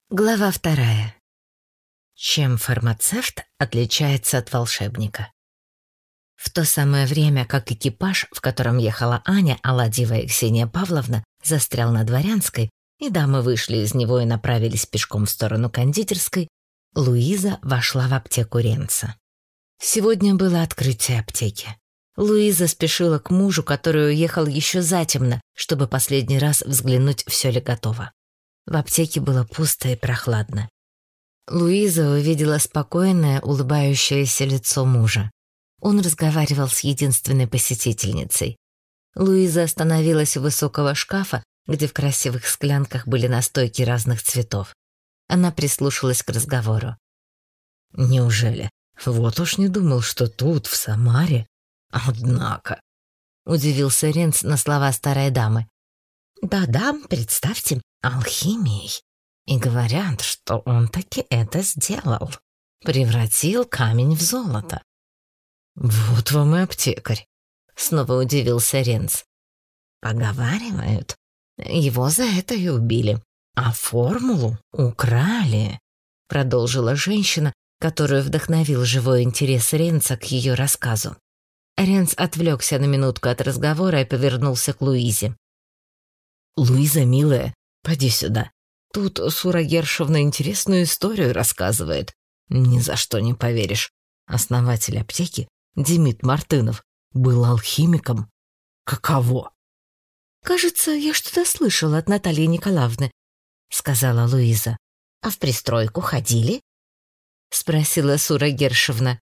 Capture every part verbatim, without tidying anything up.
Глава вторая. Чем фармацевт отличается от волшебника? В то самое время, как экипаж, в котором ехала Аня, Аладьева и Ксения Павловна, застрял на Дворянской, и дамы вышли из него и направились пешком в сторону кондитерской, Луиза вошла в аптеку Ренца. Сегодня было открытие аптеки. Луиза спешила к мужу, который уехал еще затемно, чтобы последний раз взглянуть, все ли готово. В аптеке было пусто и прохладно. Луиза увидела спокойное, улыбающееся лицо мужа. Он разговаривал с единственной посетительницей. Луиза остановилась у высокого шкафа, где в красивых склянках были настойки разных цветов. Она прислушалась к разговору. «Неужели? Вот уж не думал, что тут, в Самаре. Однако...» Удивился Ренц на слова старой дамы. «Да-да, представьте, алхимией. И говорят, что он таки это сделал. Превратил камень в золото». «Вот вам и аптекарь», — снова удивился Ренц. «Поговаривают, его за это и убили, а формулу украли», — продолжила женщина, которую вдохновил живой интерес Ренца к ее рассказу. Ренц отвлекся на минутку от разговора и повернулся к Луизе. «Луиза, милая, поди сюда. Тут Сура Гершевна интересную историю рассказывает. Ни за что не поверишь. Основатель аптеки, Демид Мартынов, был алхимиком. Каково?» «Кажется, я что-то слышала от Натальи Николаевны», — сказала Луиза. «А в пристройку ходили?» — спросила Сура Гершевна.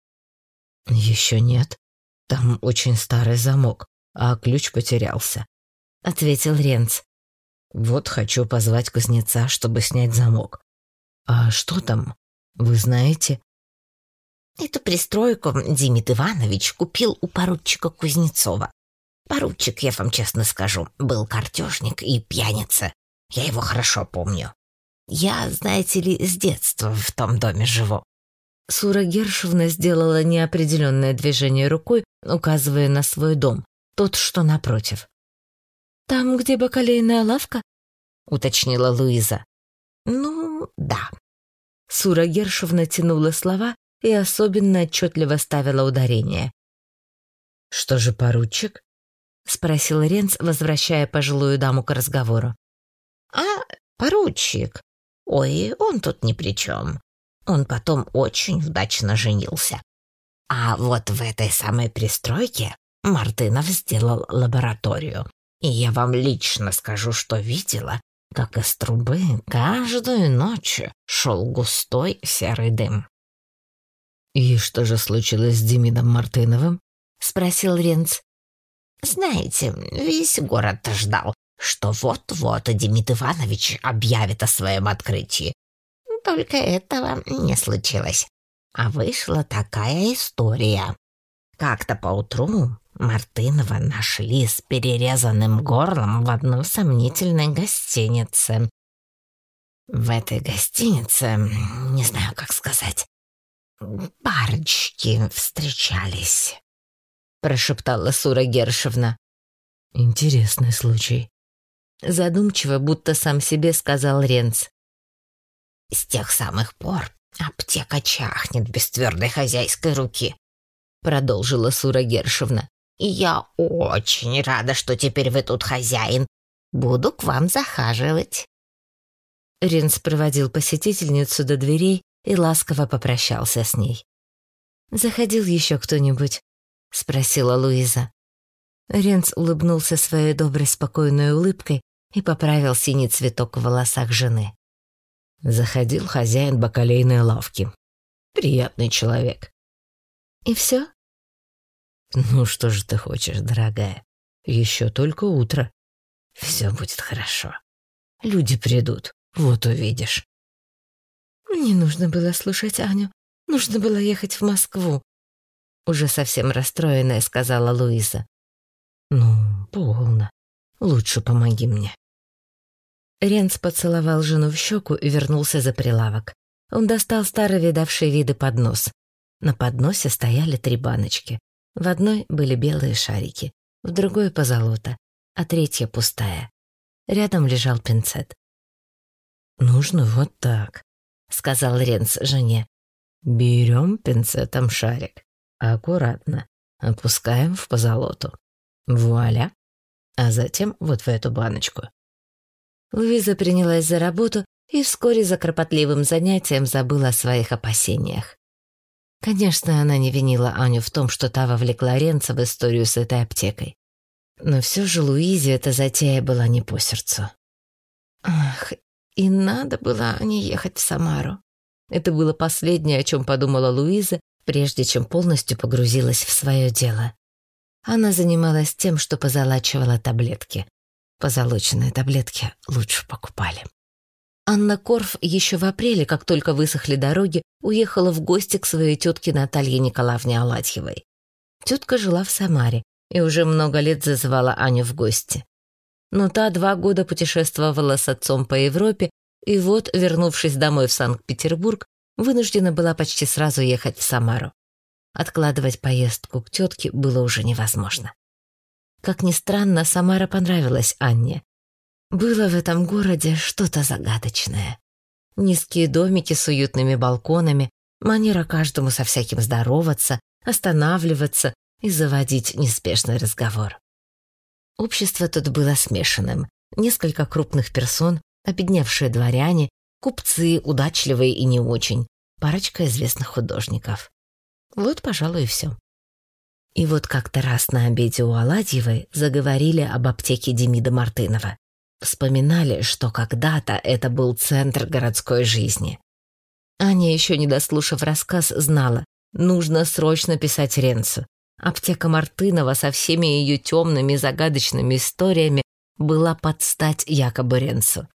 «Еще нет. Там очень старый замок, а ключ потерялся», — ответил Ренц. «Вот хочу позвать кузнеца, чтобы снять замок. А что там, вы знаете?» «Эту пристройку Демид Иванович купил у поручика Кузнецова. Поручик, я вам честно скажу, был картежник и пьяница. Я его хорошо помню. Я, знаете ли, с детства в том доме живу». Сура Гершевна сделала неопределенное движение рукой, указывая на свой дом, тот, что напротив. «Там, где бакалейная лавка?» — уточнила Луиза. «Ну, да». Сура Гершевна тянула слова и особенно отчетливо ставила ударение. «Что же поручик?» — спросил Ренц, возвращая пожилую даму к разговору. «А, поручик? Ой, он тут ни при чем. Он потом очень удачно женился. А вот в этой самой пристройке Мартынов сделал лабораторию. И я вам лично скажу, что видела, как из трубы каждую ночь шел густой серый дым». «И что же случилось с Демидом Мартыновым?» — спросил Ренц. «Знаете, весь город ждал, что вот-вот Демид Иванович объявит о своем открытии. Только этого не случилось. А вышла такая история. Как-то поутру Мартынова нашли с перерезанным горлом в одной сомнительной гостинице. В этой гостинице, не знаю, как сказать, парочки встречались», — прошептала Сура Гершевна. «Интересный случай», — задумчиво, будто сам себе сказал Ренц. «С тех самых пор аптека чахнет без твердой хозяйской руки», — продолжила Сура Гершевна. «И я очень рада, что теперь вы тут хозяин. Буду к вам захаживать». Ренц проводил посетительницу до дверей и ласково попрощался с ней. «Заходил еще кто-нибудь?» — спросила Луиза. Ренц улыбнулся своей доброй спокойной улыбкой и поправил синий цветок в волосах жены. «Заходил хозяин бакалейной лавки. Приятный человек». «И все?» «Ну что же ты хочешь, дорогая? Еще только утро. Все будет хорошо. Люди придут, вот увидишь». «Не нужно было слушать Аню. Нужно было ехать в Москву», — уже совсем расстроенная сказала Луиза. «Ну, полно. Лучше помоги мне». Ренц поцеловал жену в щеку и вернулся за прилавок. Он достал старый видавший виды поднос. На подносе стояли три баночки. В одной были белые шарики, в другой — позолота, а третья пустая. Рядом лежал пинцет. «Нужно вот так», — сказал Ренц жене. «Берем пинцетом шарик. Аккуратно. Опускаем в позолоту. Вуаля. А затем вот в эту баночку». Луиза принялась за работу и вскоре за кропотливым занятием забыла о своих опасениях. Конечно, она не винила Аню в том, что та вовлекла Ренца в историю с этой аптекой. Но все же Луизе эта затея была не по сердцу. Ах, и надо было не ехать в Самару. Это было последнее, о чем подумала Луиза, прежде чем полностью погрузилась в свое дело. Она занималась тем, что позолачивала таблетки. Позолоченные таблетки лучше покупали. Анна Корф еще в апреле, как только высохли дороги, уехала в гости к своей тетке Наталье Николаевне Аладьевой. Тетка жила в Самаре и уже много лет зазывала Аню в гости. Но та два года путешествовала с отцом по Европе, и вот, вернувшись домой в Санкт-Петербург, вынуждена была почти сразу ехать в Самару. Откладывать поездку к тетке было уже невозможно. Как ни странно, Самара понравилась Анне. Было в этом городе что-то загадочное. Низкие домики с уютными балконами, манера каждому со всяким здороваться, останавливаться и заводить неспешный разговор. Общество тут было смешанным. Несколько крупных персон, обедневшие дворяне, купцы, удачливые и не очень, парочка известных художников. Вот, пожалуй, и все. И вот как-то раз на обеде у Аладьевой заговорили об аптеке Демида Мартынова. Вспоминали, что когда-то это был центр городской жизни. Аня, еще не дослушав рассказ, знала, нужно срочно писать Ренцу. Аптека Мартынова со всеми ее темными загадочными историями была под стать якобы Ренцу.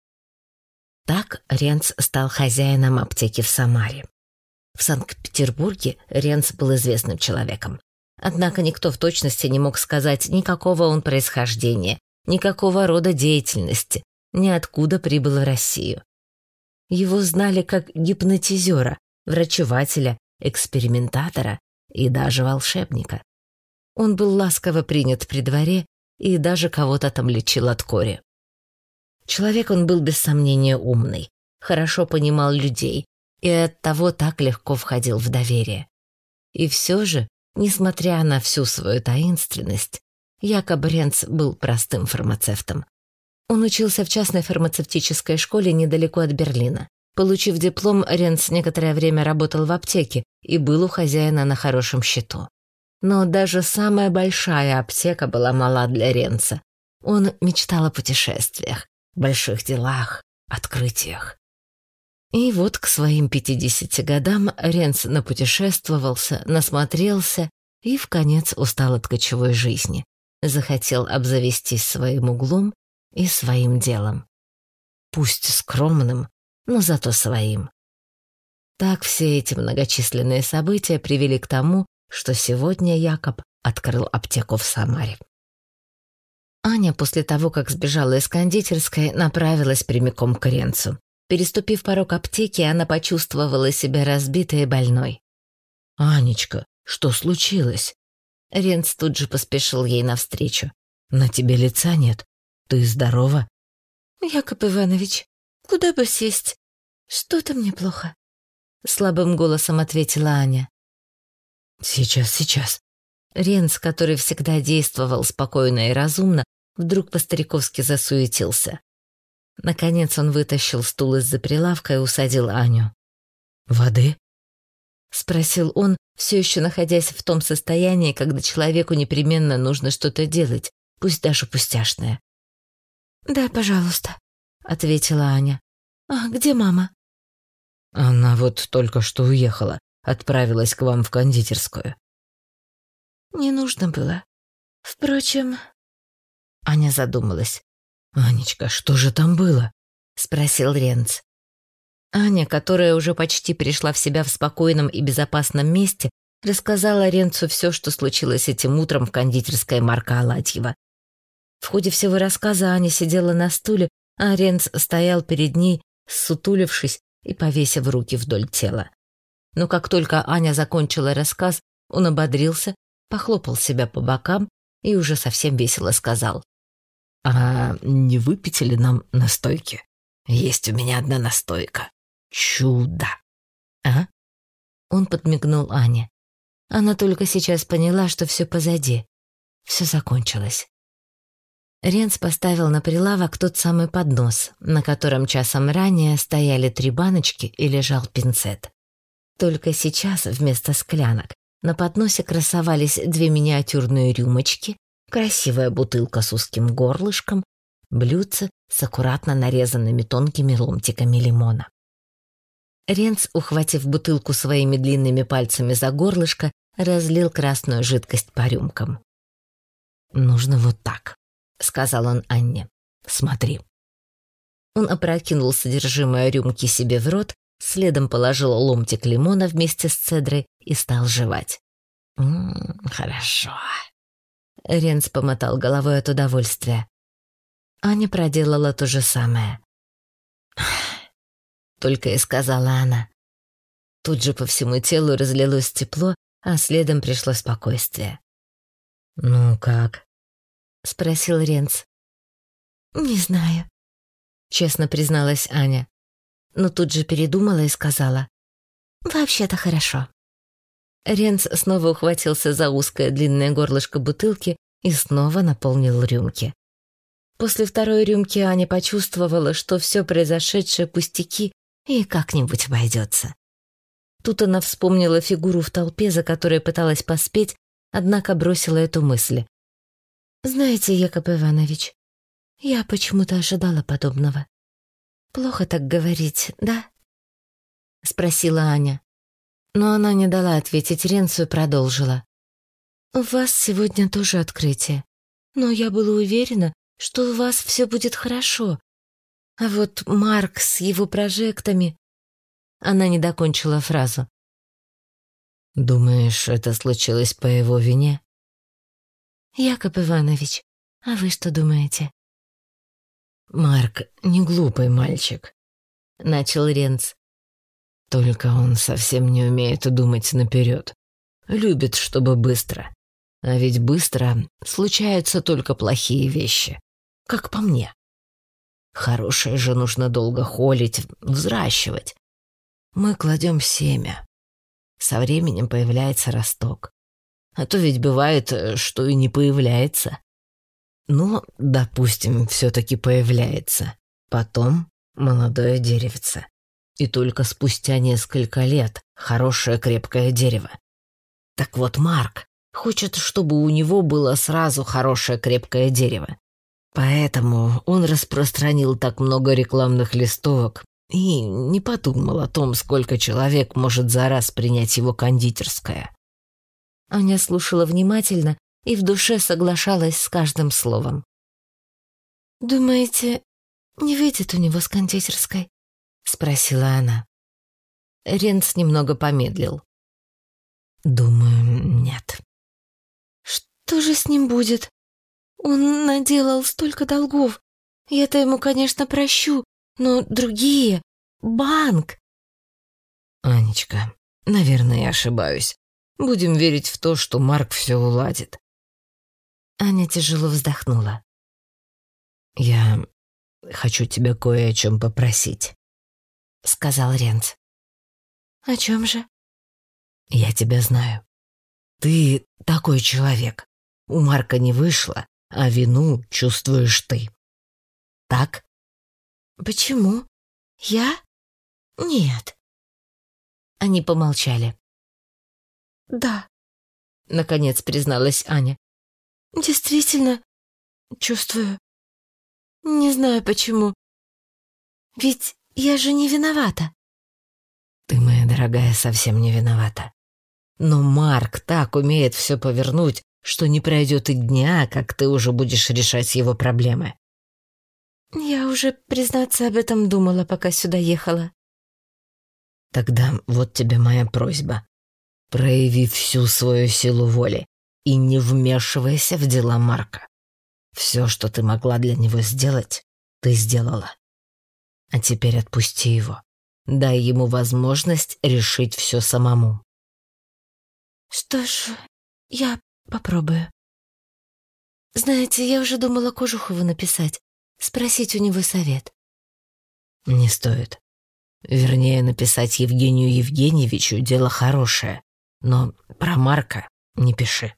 Так Ренц стал хозяином аптеки в Самаре. В Санкт-Петербурге Ренц был известным человеком. Однако никто в точности не мог сказать никакого он происхождения, никакого рода деятельности, ни откуда прибыл в Россию. Его знали как гипнотизера, врачевателя, экспериментатора и даже волшебника. Он был ласково принят при дворе и даже кого-то там лечил от кори. Человек он был без сомнения умный, хорошо понимал людей и оттого так легко входил в доверие. И все же, несмотря на всю свою таинственность, Якоб Ренц был простым фармацевтом. Он учился в частной фармацевтической школе недалеко от Берлина. Получив диплом, Ренц некоторое время работал в аптеке и был у хозяина на хорошем счету. Но даже самая большая аптека была мала для Ренца. Он мечтал о путешествиях, больших делах, открытиях. И вот к своим пятидесяти годам Ренц напутешествовался, насмотрелся и вконец устал от кочевой жизни. Захотел обзавестись своим углом и своим делом. Пусть скромным, но зато своим. Так все эти многочисленные события привели к тому, что сегодня Якоб открыл аптеку в Самаре. Аня после того, как сбежала из кондитерской, направилась прямиком к Ренцу. Переступив порог аптеки, она почувствовала себя разбитой и больной. «Анечка, что случилось?» Ренц тут же поспешил ей навстречу. «На тебе лица нет. Ты здорова?» «Якоб Иванович, куда бы сесть? Что-то мне плохо», — слабым голосом ответила Аня. «Сейчас, сейчас». Ренц, который всегда действовал спокойно и разумно, вдруг по-стариковски засуетился. Наконец он вытащил стул из-за прилавка и усадил Аню. «Воды?» — спросил он, все еще находясь в том состоянии, когда человеку непременно нужно что-то делать, пусть даже пустяшное. «Да, пожалуйста», — ответила Аня. «А где мама?» «Она вот только что уехала, отправилась к вам в кондитерскую». «Не нужно было. Впрочем...» Аня задумалась. «Анечка, что же там было?» — спросил Ренц. Аня, которая уже почти пришла в себя в спокойном и безопасном месте, рассказала Ренцу все, что случилось этим утром в кондитерской Марка Аладьева. В ходе всего рассказа Аня сидела на стуле, а Ренц стоял перед ней, ссутулившись и повесив руки вдоль тела. Но как только Аня закончила рассказ, он ободрился, похлопал себя по бокам и уже совсем весело сказал: «А не выпить ли нам настойки? Есть у меня одна настойка. Чудо!» «А?» Он подмигнул Ане. Она только сейчас поняла, что все позади. Все закончилось. Ренц поставил на прилавок тот самый поднос, на котором часом ранее стояли три баночки и лежал пинцет. Только сейчас вместо склянок на подносе красовались две миниатюрные рюмочки, красивая бутылка с узким горлышком, блюдце с аккуратно нарезанными тонкими ломтиками лимона. Ренц, ухватив бутылку своими длинными пальцами за горлышко, разлил красную жидкость по рюмкам. «Нужно вот так», — сказал он Анне. «Смотри». Он опрокинул содержимое рюмки себе в рот, следом положил ломтик лимона вместе с цедрой и стал жевать. «М-м, хорошо». Ренц помотал головой от удовольствия. Аня проделала то же самое. Только и сказала она. Тут же по всему телу разлилось тепло, а следом пришло спокойствие. «Ну как?» — спросил Ренц. «Не знаю», — честно призналась Аня. Но тут же передумала и сказала. «Вообще-то хорошо». Ренц снова ухватился за узкое длинное горлышко бутылки и снова наполнил рюмки. После второй рюмки Аня почувствовала, что все произошедшее пустяки и как-нибудь обойдется. Тут она вспомнила фигуру в толпе, за которой пыталась поспеть, однако бросила эту мысль. «Знаете, Яков Иванович, я почему-то ожидала подобного. Плохо так говорить, да?» — спросила Аня. Но она не дала ответить Ренцу и продолжила. «У вас сегодня тоже открытие, но я была уверена, что у вас все будет хорошо. А вот Марк с его прожектами...» Она не докончила фразу. «Думаешь, это случилось по его вине?» «Яков Иванович, а вы что думаете?» «Марк не глупый мальчик», — начал Ренц. «Только он совсем не умеет думать наперед. Любит, чтобы быстро. А ведь быстро случаются только плохие вещи, как по мне. Хорошее же нужно долго холить, взращивать. Мы кладем семя. Со временем появляется росток. А то ведь бывает, что и не появляется. Но, допустим, все-таки появляется. Потом молодое деревце. И только спустя несколько лет хорошее крепкое дерево. Так вот, Марк хочет, чтобы у него было сразу хорошее крепкое дерево. Поэтому он распространил так много рекламных листовок и не подумал о том, сколько человек может за раз принять его кондитерская. Аня слушала внимательно и в душе соглашалась с каждым словом. «Думаете, не выйдет у него с кондитерской?» — спросила она. Ренц немного помедлил. «Думаю, нет». «Что же с ним будет? Он наделал столько долгов. Я-то ему, конечно, прощу, но другие... Банк...» «Анечка, наверное, я ошибаюсь. Будем верить в то, что Марк все уладит». Аня тяжело вздохнула. «Я хочу тебя кое о чем попросить», — сказал Ренц. «О чем же?» «Я тебя знаю. Ты такой человек. У Марка не вышло, а вину чувствуешь ты. Так?» «Почему? Я? Нет». Они помолчали. «Да», — наконец призналась Аня. «Действительно, чувствую. Не знаю почему. Ведь я же не виновата». «Ты, моя дорогая, совсем не виновата. Но Марк так умеет все повернуть, что не пройдет и дня, как ты уже будешь решать его проблемы». «Я уже, признаться, об этом думала, пока сюда ехала». «Тогда вот тебе моя просьба. Прояви всю свою силу воли и не вмешивайся в дела Марка. Все, что ты могла для него сделать, ты сделала. А теперь отпусти его. Дай ему возможность решить все самому». «Что ж, я попробую. Знаете, я уже думала Кожухову написать, спросить у него совет. Не стоит. Вернее, написать Евгению Евгеньевичу дело хорошее, но про Марка не пиши.